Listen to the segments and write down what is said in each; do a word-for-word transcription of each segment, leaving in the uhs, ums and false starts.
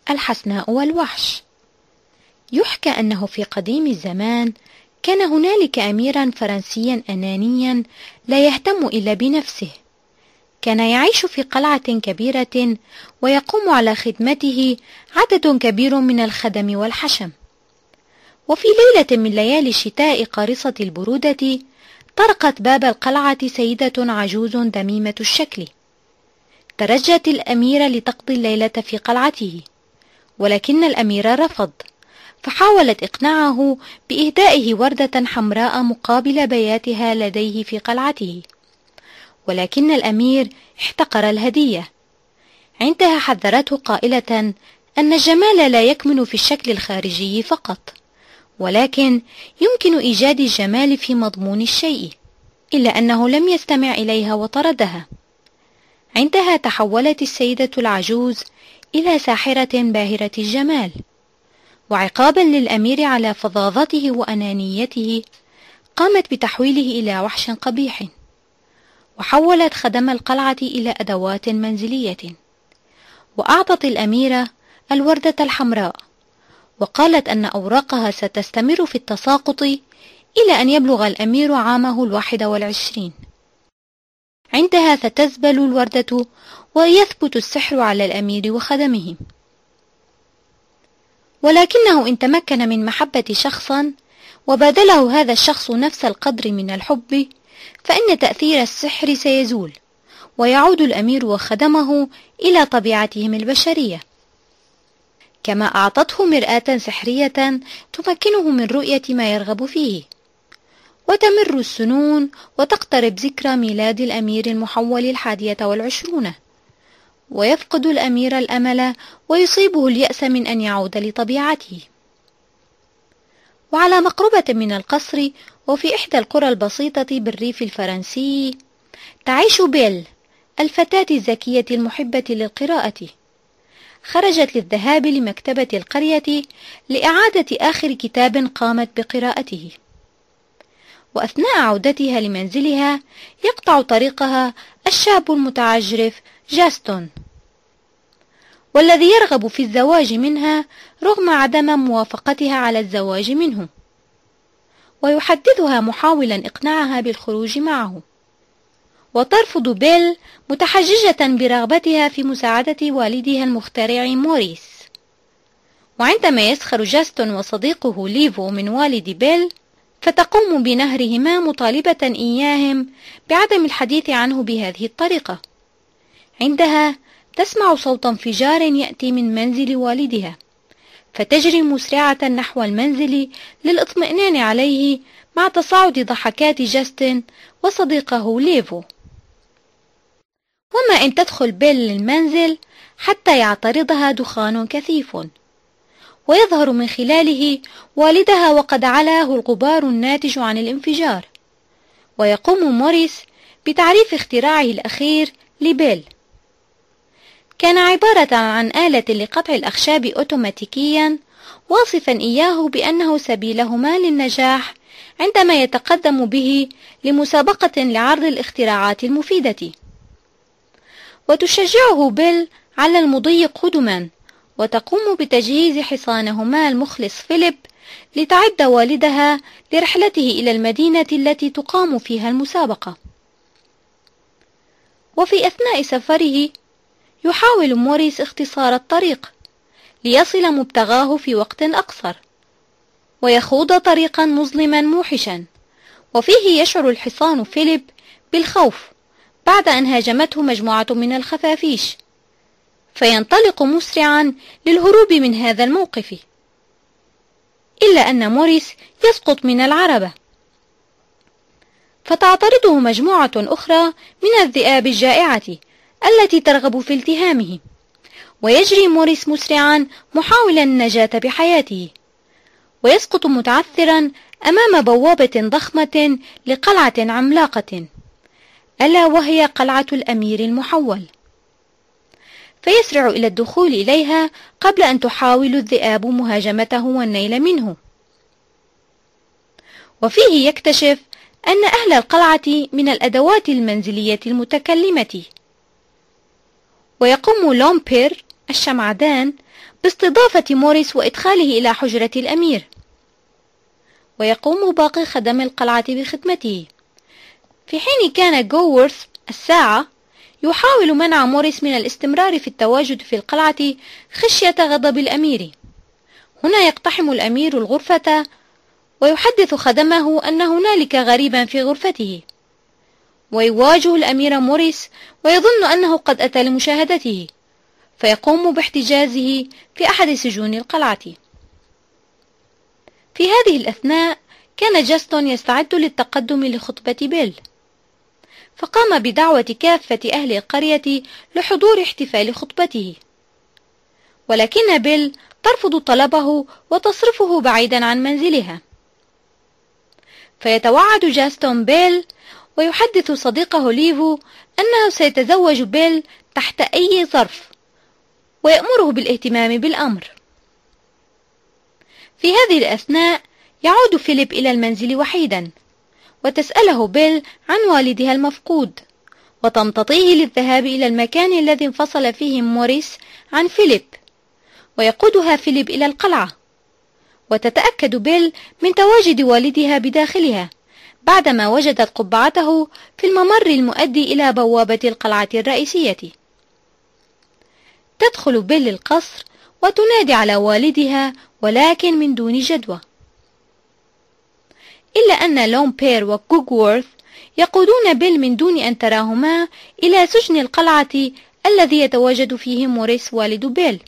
الحسناء والوحش. يحكى أنه في قديم الزمان كان هنالك أميرا فرنسيا أنانيا لا يهتم إلا بنفسه، كان يعيش في قلعة كبيرة ويقوم على خدمته عدد كبير من الخدم والحشم. وفي ليلة من ليالي الشتاء قارصة البرودة طرقت باب القلعة سيدة عجوز دميمة الشكل. ترجت الأميرة لتقضي الليلة في قلعته، ولكن الأمير رفض، فحاولت إقناعه بإهدائه وردة حمراء مقابل بياتها لديه في قلعته، ولكن الأمير احتقر الهدية. عندها حذرته قائلة أن الجمال لا يكمن في الشكل الخارجي فقط، ولكن يمكن إيجاد الجمال في مضمون الشيء، إلا أنه لم يستمع إليها وطردها. عندها تحولت السيدة العجوز إلى ساحرة باهرة الجمال، وعقابا للأمير على فظاظته وأنانيته قامت بتحويله إلى وحش قبيح، وحولت خدم القلعة إلى أدوات منزلية، وأعطت الأميرة الوردة الحمراء، وقالت أن أوراقها ستستمر في التساقط إلى أن يبلغ الأمير عامه الواحد والعشرين. عندها ستزبل الوردة ويثبت السحر على الأمير وخدمه. ولكنه إن تمكن من محبة شخصا وبادله هذا الشخص نفس القدر من الحب، فإن تأثير السحر سيزول، ويعود الأمير وخدمه إلى طبيعتهم البشرية. كما أعطته مرآة سحرية تمكنه من رؤية ما يرغب فيه. وتمر السنون وتقترب ذكرى ميلاد الأمير المحول الحادية والعشرون، ويفقد الأمير الأمل ويصيبه اليأس من أن يعود لطبيعته. وعلى مقربة من القصر وفي إحدى القرى البسيطة بالريف الفرنسي تعيش بيل، الفتاة الذكية المحبة للقراءة. خرجت للذهاب لمكتبة القرية لإعادة آخر كتاب قامت بقراءته، وأثناء عودتها لمنزلها يقطع طريقها الشاب المتعجرف جاستون، والذي يرغب في الزواج منها رغم عدم موافقتها على الزواج منه، ويحدثها محاولا إقناعها بالخروج معه. وترفض بيل متحججة برغبتها في مساعدة والدها المخترع موريس. وعندما يسخر جاستون وصديقه ليفو من والد بيل، فتقوم بنهرهما مطالبة إياهم بعدم الحديث عنه بهذه الطريقة. عندها تسمع صوت انفجار يأتي من منزل والدها، فتجري مسرعة نحو المنزل للإطمئنان عليه مع تصاعد ضحكات جاستن وصديقه ليفو. وما إن تدخل بيل للمنزل حتى يعترضها دخان كثيف، ويظهر من خلاله والدها وقد علاه الغبار الناتج عن الانفجار، ويقوم موريس بتعريف اختراعه الأخير لبيل. كان عبارة عن آلة لقطع الأخشاب أوتوماتيكيا، واصفا إياه بأنه سبيلهما للنجاح عندما يتقدم به لمسابقة لعرض الاختراعات المفيدة. وتشجعه بيل على المضي قدما، وتقوم بتجهيز حصانهما المخلص فيليب لتعد والدها لرحلته إلى المدينة التي تقام فيها المسابقة. وفي أثناء سفره يحاول موريس اختصار الطريق ليصل مبتغاه في وقت أقصر، ويخوض طريقا مظلما موحشا، وفيه يشعر الحصان فيليب بالخوف بعد أن هاجمته مجموعة من الخفافيش، فينطلق مسرعا للهروب من هذا الموقف، إلا أن موريس يسقط من العربة، فتعترضه مجموعة أخرى من الذئاب الجائعة التي ترغب في التهامه، ويجري موريس مسرعا محاولا النجاة بحياته، ويسقط متعثرا أمام بوابة ضخمة لقلعة عملاقة، ألا وهي قلعة الأمير المحول، فيسرع إلى الدخول إليها قبل أن تحاول الذئاب مهاجمته والنيل منه. وفيه يكتشف أن أهل القلعة من الأدوات المنزلية المتكلمة، ويقوم لومبير الشمعدان باستضافة موريس وإدخاله إلى حجرة الأمير. ويقوم باقي خدم القلعة بخدمته، في حين كان جوورث الساعة يحاول منع موريس من الاستمرار في التواجد في القلعة خشية غضب الأمير. هنا يقتحم الأمير الغرفة ويحدث خدمه أن هنالك غريبا في غرفته، ويواجه الأمير موريس ويظن أنه قد أتى لمشاهدته، فيقوم باحتجازه في أحد سجون القلعة. في هذه الأثناء كان جاستون يستعد للتقدم لخطبة بيل، فقام بدعوة كافة أهل القرية لحضور احتفال خطبته، ولكن بيل ترفض طلبه وتصرفه بعيدا عن منزلها. فيتوعد جاستون بيل ويحدث صديقه ليفو أنه سيتزوج بيل تحت أي ظرف، ويأمره بالاهتمام بالأمر. في هذه الأثناء يعود فيليب إلى المنزل وحيدا، وتسأله بيل عن والدها المفقود، وتمتطيه للذهاب إلى المكان الذي انفصل فيه موريس عن فيليب، ويقودها فيليب إلى القلعة، وتتأكد بيل من تواجد والدها بداخلها بعدما وجدت قبعته في الممر المؤدي إلى بوابة القلعة الرئيسية. تدخل بيل القصر وتنادي على والدها، ولكن من دون جدوى، إلا أن لومبير وكوغورث يقودون بيل من دون أن تراهما إلى سجن القلعة الذي يتواجد فيه موريس والد بيل،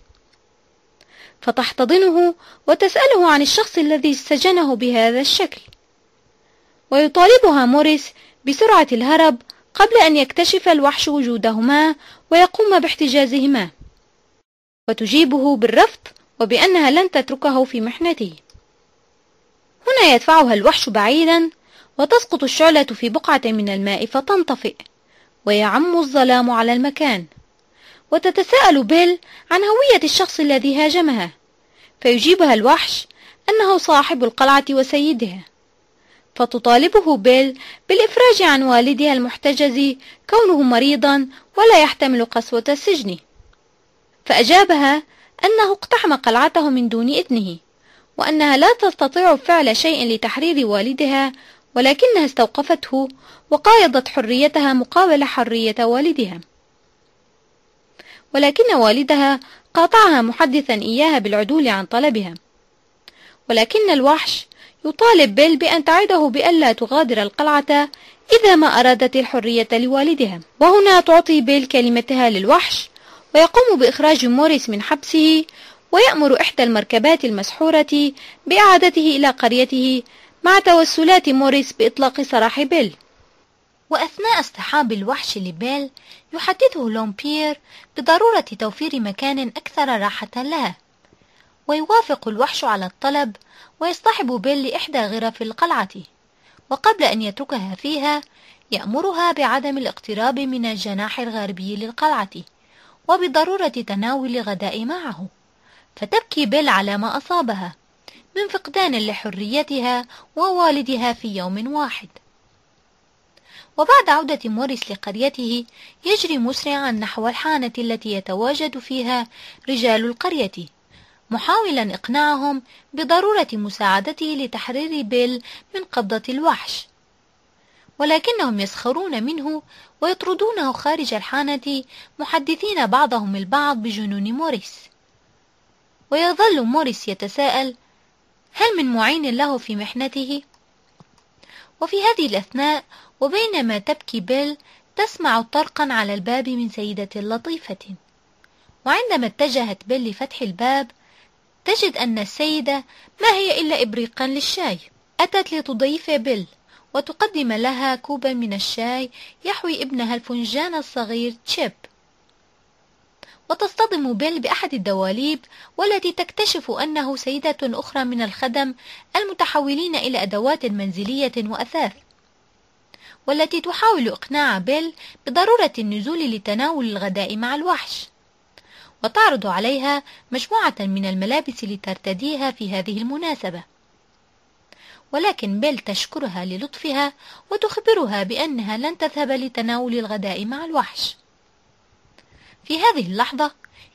فتحتضنه وتسأله عن الشخص الذي سجنه بهذا الشكل، ويطالبها موريس بسرعة الهرب قبل أن يكتشف الوحش وجودهما ويقوم باحتجازهما، وتجيبه بالرفض وبأنها لن تتركه في محنته. هنا يدفعها الوحش بعيدا، وتسقط الشعلة في بقعة من الماء فتنطفئ، ويعم الظلام على المكان، وتتساءل بيل عن هوية الشخص الذي هاجمها، فيجيبها الوحش أنه صاحب القلعة وسيدها، فتطالبه بيل بالإفراج عن والدها المحتجز كونه مريضا ولا يحتمل قسوة السجن، فأجابها أنه اقتحم قلعته من دون إذنه، وأنها لا تستطيع فعل شيء لتحرير والدها، ولكنها استوقفته وقايضت حريتها مقابل حرية والدها. ولكن والدها قاطعها محدثا إياها بالعدول عن طلبها، ولكن الوحش يطالب بيل بأن تعده بألا تغادر القلعة إذا ما أرادت الحرية لوالدها. وهنا تعطي بيل كلمتها للوحش، ويقوم بإخراج موريس من حبسه، ويأمر إحدى المركبات المسحورة بإعادته إلى قريته مع توسلات موريس بإطلاق سراح بيل. وأثناء اصطحاب الوحش لبيل يحدثه لومبير بضرورة توفير مكان أكثر راحة لها، ويوافق الوحش على الطلب ويصطحب بيل لإحدى غرف القلعة، وقبل أن يتركها فيها يأمرها بعدم الاقتراب من الجناح الغربي للقلعة، وبضرورة تناول غداء معه، فتبكي بيل على ما أصابها من فقدان لحريتها ووالدها في يوم واحد. وبعد عودة موريس لقريته يجري مسرعا نحو الحانة التي يتواجد فيها رجال القرية، محاولا إقناعهم بضرورة مساعدته لتحرير بيل من قبضة الوحش، ولكنهم يسخرون منه ويطردونه خارج الحانة، محدثين بعضهم البعض بجنون موريس. ويظل موريس يتساءل: هل من معين له في محنته؟ وفي هذه الأثناء وبينما تبكي بيل تسمع طرقا على الباب من سيدة لطيفة، وعندما اتجهت بيل لفتح الباب تجد أن السيدة ما هي إلا إبريقا للشاي. أتت لتضيف بيل وتقدم لها كوبا من الشاي يحوي ابنها الفنجان الصغير تشيب، وتصطدم بيل بأحد الدواليب والتي تكتشف أنه سيدة أخرى من الخدم المتحولين إلى أدوات منزلية وأثاث، والتي تحاول إقناع بيل بضرورة النزول لتناول الغداء مع الوحش، وتعرض عليها مجموعة من الملابس لترتديها في هذه المناسبة، ولكن بيل تشكرها للطفها وتخبرها بأنها لن تذهب لتناول الغداء مع الوحش. في هذه اللحظة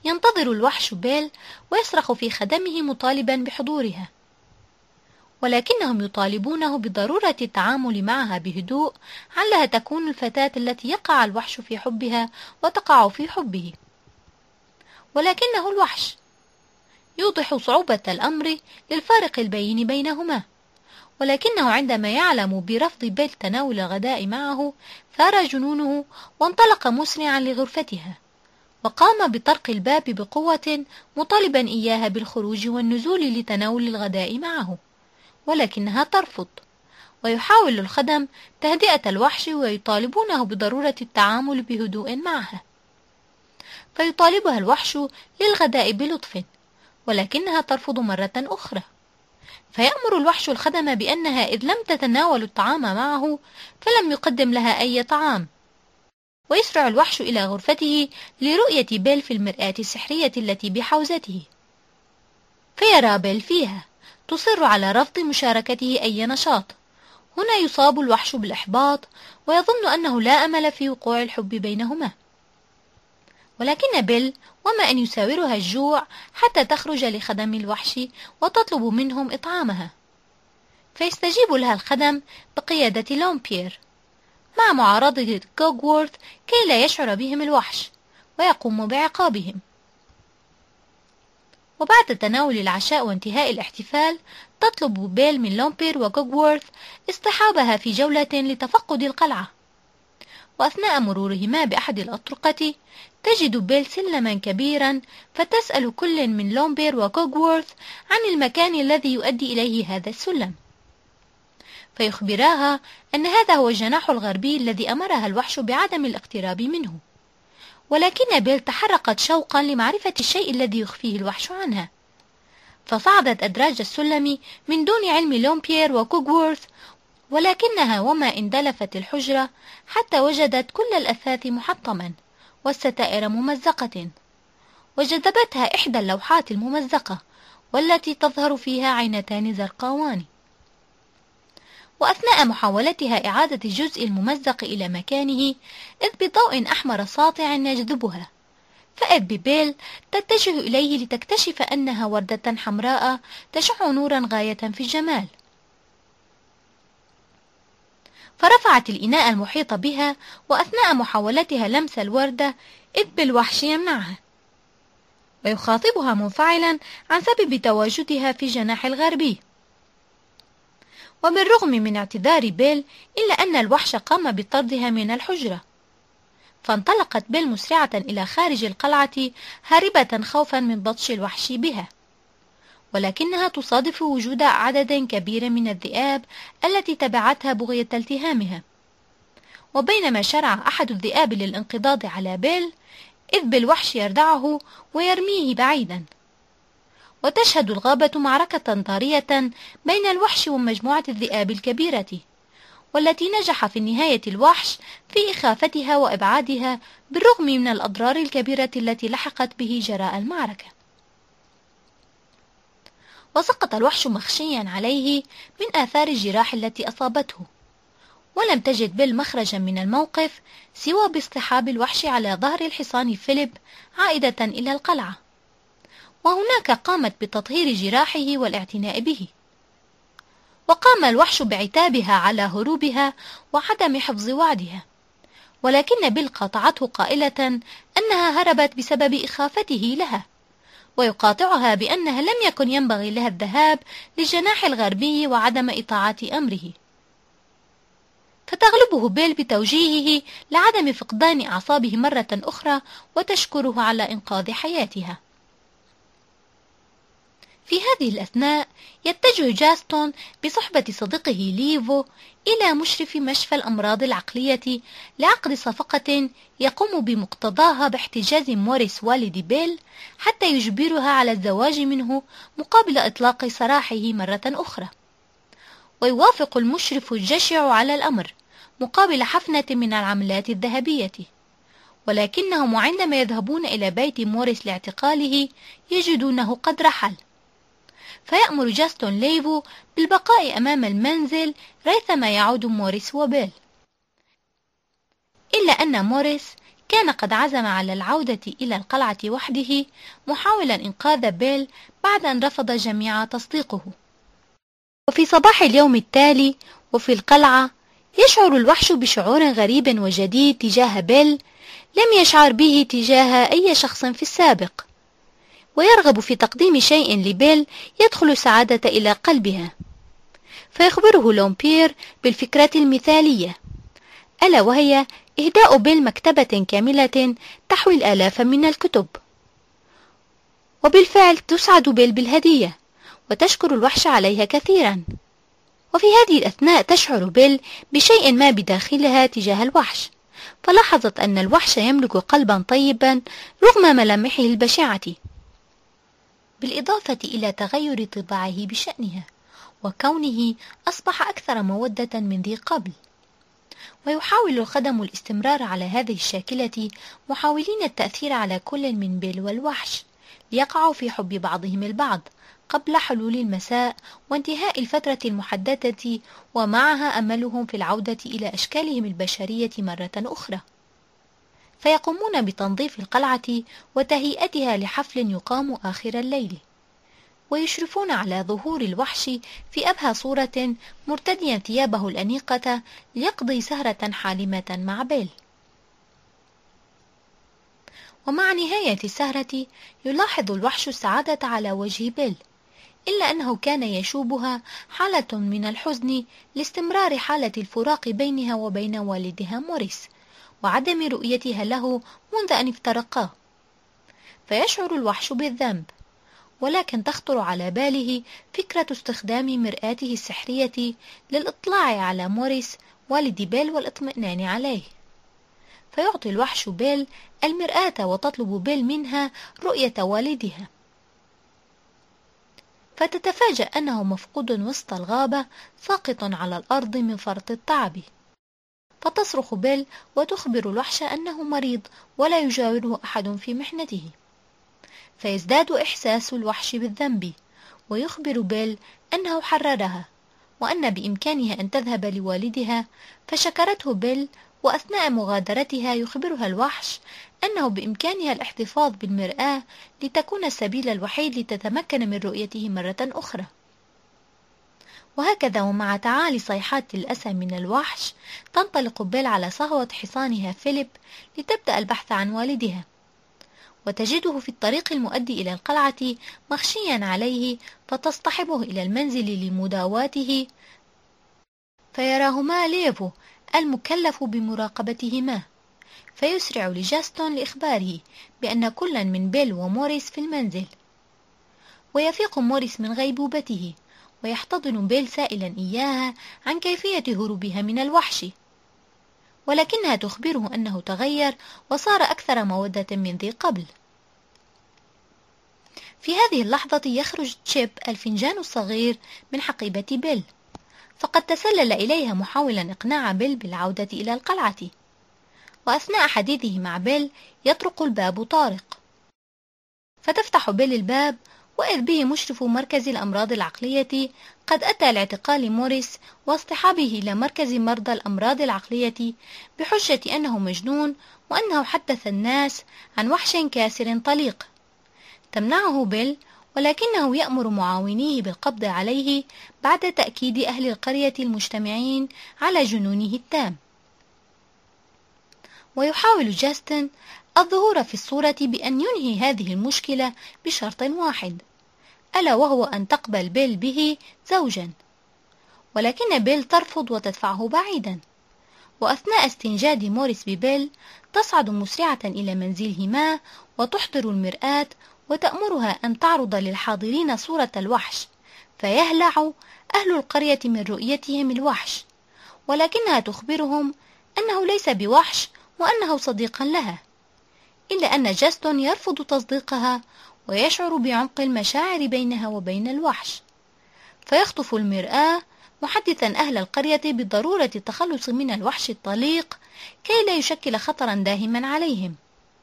ينتظر الوحش بيل ويصرخ في خدمه مطالبا بحضورها، ولكنهم يطالبونه بضرورة التعامل معها بهدوء علها تكون الفتاة التي يقع الوحش في حبها وتقع في حبه. ولكنه الوحش يوضح صعوبة الأمر للفارق البين بينهما، ولكنه عندما يعلم برفض بيل تناول الغداء معه ثار جنونه وانطلق مسرعا لغرفتها، وقام بطرق الباب بقوة مطالبا إياها بالخروج والنزول لتناول الغداء معه، ولكنها ترفض، ويحاول الخدم تهدئة الوحش ويطالبونه بضرورة التعامل بهدوء معها، فيطالبها الوحش للغداء بلطف، ولكنها ترفض مرة أخرى، فيأمر الوحش الخدم بأنها إذ لم تتناول الطعام معه فلم يقدم لها أي طعام. ويسرع الوحش إلى غرفته لرؤية بيل في المرآة السحرية التي بحوزته، فيرى بيل فيها تصر على رفض مشاركته أي نشاط. هنا يصاب الوحش بالإحباط ويظن أنه لا أمل في وقوع الحب بينهما، ولكن بيل وما أن يساورها الجوع حتى تخرج لخدم الوحش وتطلب منهم إطعامها، فيستجيب لها الخدم بقيادة لومبير مع معارضة كوغورث كي لا يشعر بهم الوحش ويقوم بعقابهم. وبعد تناول العشاء وانتهاء الاحتفال تطلب بيل من لومبير وكوغورث اصطحابها في جولة لتفقد القلعة، وأثناء مرورهما بأحد الأطرقة تجد بيل سلما كبيرا، فتسأل كل من لومبير وكوغورث عن المكان الذي يؤدي إليه هذا السلم، فيخبراها أن هذا هو الجناح الغربي الذي أمرها الوحش بعدم الاقتراب منه، ولكن بيل تحركت شوقا لمعرفة الشيء الذي يخفيه الوحش عنها، فصعدت أدراج السلم من دون علم لومبير وكوغورث، ولكنها وما اندلفت الحجرة حتى وجدت كل الأثاث محطما والستائر ممزقة، وجذبتها إحدى اللوحات الممزقة والتي تظهر فيها عينتان زرقاوان. وأثناء محاولتها إعادة الجزء الممزق إلى مكانه إذ بضوء أحمر ساطع يجذبها، فإذ ببيل تتجه إليه لتكتشف أنها وردة حمراء تشع نورا غاية في الجمال، فرفعت الإناء المحيط بها، وأثناء محاولتها لمس الوردة إذ بالوحش يمنعها ويخاطبها منفعلا عن سبب تواجدها في الجناح الغربي. وبالرغم من اعتذار بيل إلا أن الوحش قام بطردها من الحجرة، فانطلقت بيل مسرعة إلى خارج القلعة هاربة خوفا من بطش الوحش بها، ولكنها تصادف وجود عدد كبير من الذئاب التي تبعتها بغية التهامها. وبينما شرع أحد الذئاب للانقضاض على بيل إذ بالوحش يردعه ويرميه بعيدا، وتشهد الغابة معركة طارية بين الوحش ومجموعة الذئاب الكبيرة، والتي نجح في النهاية الوحش في إخافتها وإبعادها بالرغم من الأضرار الكبيرة التي لحقت به جراء المعركة. وسقط الوحش مخشيا عليه من آثار الجراح التي أصابته، ولم تجد بيل مخرجا من الموقف سوى باصطحاب الوحش على ظهر الحصان فيليب عائدة إلى القلعة، وهناك قامت بتطهير جراحه والاعتناء به. وقام الوحش بعتابها على هروبها وعدم حفظ وعدها، ولكن بيل قاطعته قائلة أنها هربت بسبب إخافته لها، ويقاطعها بأنها لم يكن ينبغي لها الذهاب للجناح الغربي وعدم إطاعة أمره، فتغلبه بيل بتوجيهه لعدم فقدان أعصابه مرة أخرى وتشكره على إنقاذ حياتها. في هذه الأثناء يتجه جاستون بصحبة صديقه ليفو إلى مشرف مشفى الأمراض العقلية لعقد صفقة يقوم بمقتضاها باحتجاز موريس والد بيل حتى يجبرها على الزواج منه مقابل إطلاق سراحه مرة أخرى. ويوافق المشرف الجشع على الأمر مقابل حفنة من العملات الذهبية، ولكنهم عندما يذهبون إلى بيت موريس لاعتقاله يجدونه قد رحل، فيأمر جاستون ليفو بالبقاء أمام المنزل ريثما يعود موريس وبيل، إلا أن موريس كان قد عزم على العودة إلى القلعة وحده محاولا إنقاذ بيل بعد أن رفض الجميع تصديقه. وفي صباح اليوم التالي وفي القلعة يشعر الوحش بشعور غريب وجديد تجاه بيل لم يشعر به تجاه أي شخص في السابق، ويرغب في تقديم شيء لبيل يدخل السعادة إلى قلبها. فيخبره لومبير بالفكرة المثالية، ألا وهي إهداء بيل مكتبة كاملة تحوي الآلاف من الكتب. وبالفعل تسعد بيل بالهدية وتشكر الوحش عليها كثيرا. وفي هذه الأثناء تشعر بيل بشيء ما بداخلها تجاه الوحش، فلاحظت أن الوحش يملك قلبا طيبا رغم ملامحه البشعة، بالإضافة إلى تغير طباعه بشأنها وكونه أصبح أكثر مودة من ذي قبل. ويحاول الخدم الاستمرار على هذه الشاكلة محاولين التأثير على كل من بيل والوحش ليقعوا في حب بعضهم البعض قبل حلول المساء وانتهاء الفترة المحددة، ومعها أملهم في العودة إلى أشكالهم البشرية مرة أخرى. فيقومون بتنظيف القلعة وتهيئتها لحفل يقام آخر الليل، ويشرفون على ظهور الوحش في أبهى صورة مرتديا ثيابه الأنيقة ليقضي سهرة حالمة مع بيل. ومع نهاية السهرة يلاحظ الوحش السعادة على وجه بيل، إلا أنه كان يشوبها حالة من الحزن لاستمرار حالة الفراق بينها وبين والدها موريس وعدم رؤيتها له منذ أن افترقا. فيشعر الوحش بالذنب، ولكن تخطر على باله فكرة استخدام مرآته السحرية للإطلاع على موريس والد بيل والاطمئنان عليه. فيعطي الوحش بيل المرآة وتطلب بيل منها رؤية والدها، فتتفاجأ أنه مفقود وسط الغابة ساقط على الأرض من فرط التعب. فتصرخ بيل وتخبر الوحش أنه مريض ولا يجاوره أحد في محنته. فيزداد إحساس الوحش بالذنب، ويخبر بيل أنه حررها وأن بإمكانها أن تذهب لوالدها، فشكرته بيل. وأثناء مغادرتها يخبرها الوحش أنه بإمكانها الاحتفاظ بالمرآة لتكون السبيل الوحيد لتتمكن من رؤيته مرة أخرى. وهكذا ومع تعالي صيحات الأسى من الوحش تنطلق بيل على صهوة حصانها فيليب لتبدأ البحث عن والدها، وتجده في الطريق المؤدي إلى القلعة مغشيا عليه، فتصطحبه إلى المنزل لمداواته. فيراهما ليفو المكلف بمراقبتهما، فيسرع لجاستون لإخباره بأن كلا من بيل وموريس في المنزل. ويفيق موريس من غيبوبته ويحتضن بيل سائلا إياها عن كيفية هروبها من الوحش، ولكنها تخبره أنه تغير وصار أكثر مودة من ذي قبل. في هذه اللحظة يخرج تشيب الفنجان الصغير من حقيبة بيل، فقد تسلل إليها محاولا إقناع بيل بالعودة إلى القلعة. وأثناء حديثه مع بيل يطرق الباب طارق، فتفتح بيل الباب وإذ به مشرف مركز الأمراض العقلية قد أتى لاعتقال موريس واصطحابه إلى مركز مرضى الأمراض العقلية بحجة أنه مجنون وأنه حدث الناس عن وحش كاسر طليق. تمنعه بيل، ولكنه يأمر معاونيه بالقبض عليه بعد تأكيد أهل القرية المجتمعين على جنونه التام. ويحاول جاستن الظهور في الصورة بأن ينهي هذه المشكلة بشرط واحد، ألا وهو أن تقبل بيل به زوجا، ولكن بيل ترفض وتدفعه بعيدا. وأثناء استنجاد موريس ببيل تصعد مسرعة إلى منزلهما وتحضر المرآة وتأمرها أن تعرض للحاضرين صورة الوحش، فيهلع أهل القرية من رؤيتهم الوحش، ولكنها تخبرهم أنه ليس بوحش وأنه صديق لها، إلا أن جاستون يرفض تصديقها ويشعر بعمق المشاعر بينها وبين الوحش. فيخطف المرآة محدثا أهل القرية بضرورة التخلص من الوحش الطليق كي لا يشكل خطرا داهما عليهم.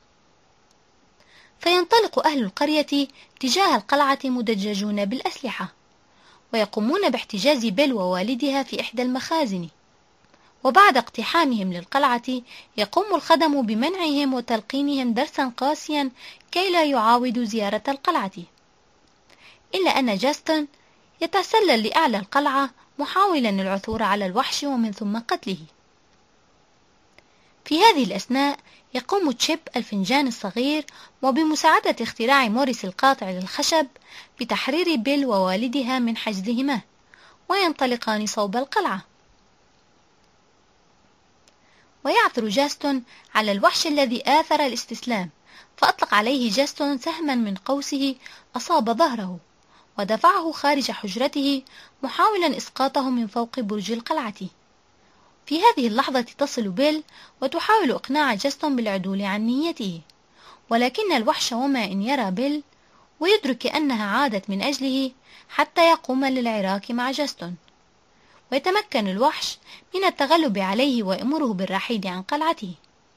فينطلق أهل القرية تجاه القلعة مدججون بالأسلحة، ويقومون باحتجاز بيل ووالدها في إحدى المخازن. وبعد اقتحامهم للقلعة يقوم الخدم بمنعهم وتلقينهم درسا قاسيا كي لا يعاودوا زيارة القلعة. إلا أن جاستون يتسلل لأعلى القلعة محاولا العثور على الوحش ومن ثم قتله. في هذه الأثناء يقوم تشيب الفنجان الصغير وبمساعدة اختراع موريس القاطع للخشب بتحرير بيل ووالدها من حجزهما، وينطلقان صوب القلعة. ويعثر جاستون على الوحش الذي آثر الاستسلام، فأطلق عليه جاستون سهما من قوسه أصاب ظهره ودفعه خارج حجرته محاولا إسقاطه من فوق برج القلعة. في هذه اللحظة تصل بيل وتحاول إقناع جاستون بالعدول عن نيته، ولكن الوحش وما إن يرى بيل ويدرك أنها عادت من أجله حتى يقوم للعراك مع جاستون، ويتمكن الوحش من التغلب عليه ويأمره بالرحيل عن قلعته.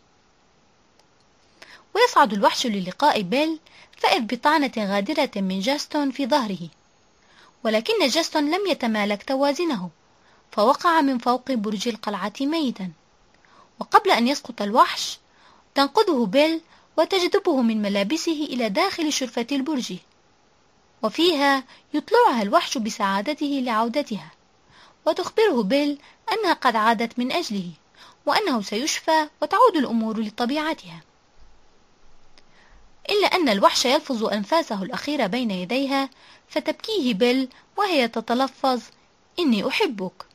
ويصعد الوحش للقاء بيل فإذ بطعنة غادرة من جاستون في ظهره، ولكن جاستون لم يتمالك توازنه فوقع من فوق برج القلعة ميتا. وقبل أن يسقط الوحش تنقذه بيل وتجذبه من ملابسه إلى داخل شرفة البرج، وفيها يطلعها الوحش بسعادته لعودتها، وتخبره بيل أنها قد عادت من أجله وأنه سيشفى وتعود الأمور لطبيعتها. إلا أن الوحش يلفظ أنفاسه الأخيرة بين يديها فتبكيه بيل وهي تتلفظ إني أحبك.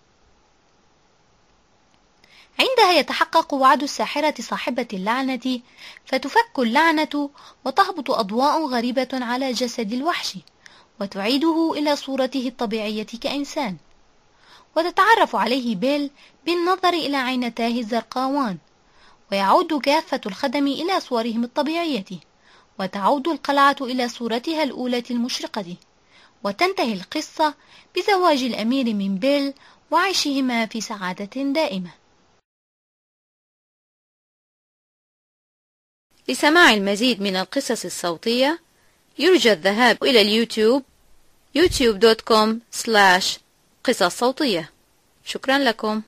عندها يتحقق وعد الساحرة صاحبة اللعنة، فتفك اللعنة وتهبط أضواء غريبة على جسد الوحش وتعيده إلى صورته الطبيعية كإنسان، وتتعرف عليه بيل بالنظر إلى عينتاه الزرقاوان، ويعود كافة الخدم إلى صورهم الطبيعية، وتعود القلعة إلى صورتها الأولى المشرقة، وتنتهي القصة بزواج الأمير من بيل وعيشهما في سعادة دائمة. لسماع المزيد من القصص الصوتية يرجى الذهاب إلى اليوتيوب يوتيوب دوت كوم سلاش قصص صوتية. شكرا لكم.